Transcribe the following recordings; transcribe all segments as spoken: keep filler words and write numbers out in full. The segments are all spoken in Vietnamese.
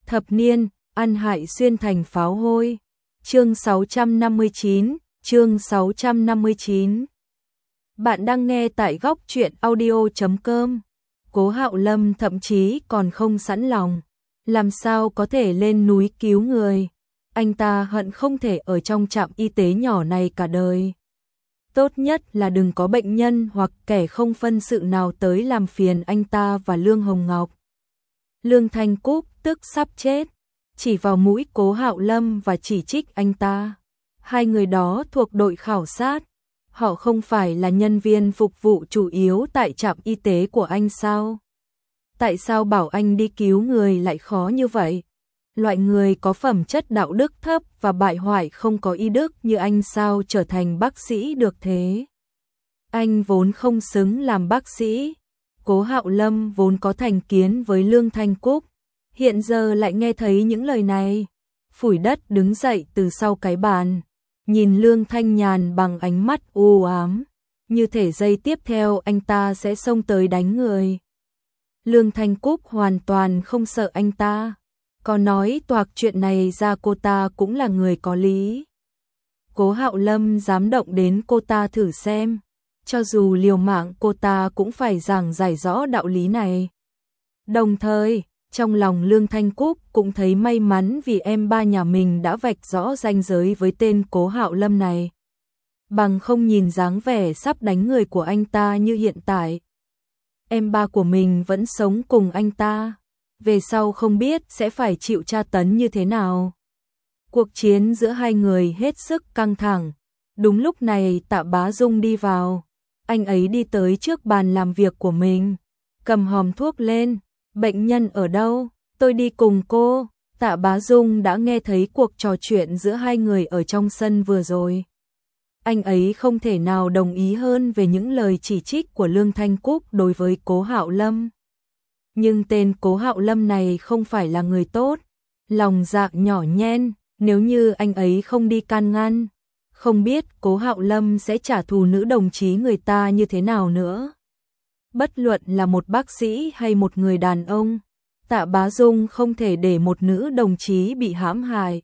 Thập niên, ăn hại xuyên thành pháo hôi. Chương sáu trăm năm mươi chín, chương sáu trăm năm mươi chín. Bạn đang nghe tại góc truyện audio chấm com. Cố Hạo Lâm thậm chí còn không sẵn lòng, làm sao có thể lên núi cứu người. Anh ta hận không thể ở trong trạm y tế nhỏ này cả đời. Tốt nhất là đừng có bệnh nhân hoặc kẻ không phân sự nào tới làm phiền anh ta và Lương Hồng Ngọc. Lương Thanh Cúc tức sắp chết, chỉ vào mũi Cố Hạo Lâm và chỉ trích anh ta. Hai người đó thuộc đội khảo sát, họ không phải là nhân viên phục vụ chủ yếu tại trạm y tế của anh sao? Tại sao bảo anh đi cứu người lại khó như vậy? Loại người có phẩm chất đạo đức thấp và bại hoại không có y đức như anh sao trở thành bác sĩ được thế? Anh vốn không xứng làm bác sĩ. Cố Hạo Lâm vốn có thành kiến với Lương Thanh Cúc, hiện giờ lại nghe thấy những lời này, phủi đất đứng dậy từ sau cái bàn, nhìn Lương Thanh Nhàn bằng ánh mắt u ám, như thể giây tiếp theo anh ta sẽ xông tới đánh người. Lương Thanh Cúc hoàn toàn không sợ anh ta, có nói toạc chuyện này ra cô ta cũng là người có lý. Cố Hạo Lâm dám động đến cô ta thử xem, cho dù liều mạng cô ta cũng phải giảng giải rõ đạo lý này. Đồng thời, trong lòng Lương Thanh Cúc cũng thấy may mắn vì em ba nhà mình đã vạch rõ ranh giới với tên Cố Hạo Lâm này. Bằng không nhìn dáng vẻ sắp đánh người của anh ta như hiện tại, em ba của mình vẫn sống cùng anh ta, về sau không biết sẽ phải chịu tra tấn như thế nào. Cuộc chiến giữa hai người hết sức căng thẳng. Đúng lúc này Tạ Bá Dung đi vào. Anh ấy đi tới trước bàn làm việc của mình, cầm hòm thuốc lên. Bệnh nhân ở đâu? Tôi đi cùng cô. Tạ Bá Dung đã nghe thấy cuộc trò chuyện giữa hai người ở trong sân vừa rồi. Anh ấy không thể nào đồng ý hơn về những lời chỉ trích của Lương Thanh Cúc đối với Cố Hạo Lâm. Nhưng tên Cố Hạo Lâm này không phải là người tốt, lòng dạ nhỏ nhen, nếu như anh ấy không đi can ngăn, không biết Cố Hạo Lâm sẽ trả thù nữ đồng chí người ta như thế nào nữa. Bất luận là một bác sĩ hay một người đàn ông, Tạ Bá Dung không thể để một nữ đồng chí bị hãm hại.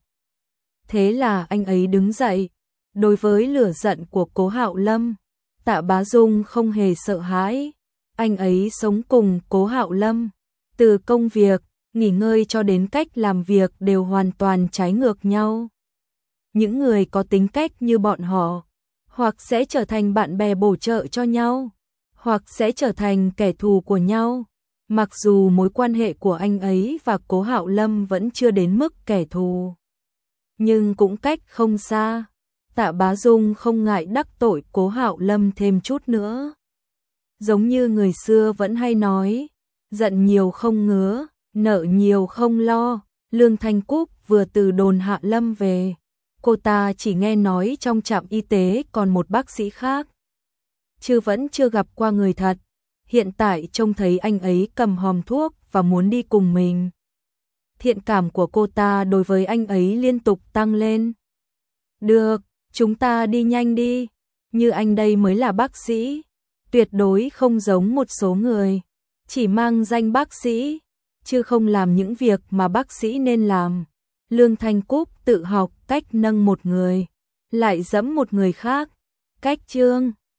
Thế là anh ấy đứng dậy. Đối với lửa giận của Cố Hạo Lâm, Tạ Bá Dung không hề sợ hãi. Anh ấy sống cùng Cố Hạo Lâm, từ công việc, nghỉ ngơi cho đến cách làm việc đều hoàn toàn trái ngược nhau. Những người có tính cách như bọn họ, hoặc sẽ trở thành bạn bè bổ trợ cho nhau, hoặc sẽ trở thành kẻ thù của nhau. Mặc dù mối quan hệ của anh ấy và Cố Hạo Lâm vẫn chưa đến mức kẻ thù, nhưng cũng cách không xa. Tạ Bá Dung không ngại đắc tội Cố Hạo Lâm thêm chút nữa. Giống như người xưa vẫn hay nói, giận nhiều không ngứa, nợ nhiều không lo. Lương Thanh Cúc vừa từ đồn Hạ Lâm về, cô ta chỉ nghe nói trong trạm y tế còn một bác sĩ khác, chứ vẫn chưa gặp qua người thật. Hiện tại trông thấy anh ấy cầm hòm thuốc và muốn đi cùng mình, thiện cảm của cô ta đối với anh ấy liên tục tăng lên. Được, chúng ta đi nhanh đi, như anh đây mới là bác sĩ, tuyệt đối không giống một số người, chỉ mang danh bác sĩ, chứ không làm những việc mà bác sĩ nên làm. Lương Thanh Cúc tự học cách nâng một người, lại giẫm một người khác. Cách chương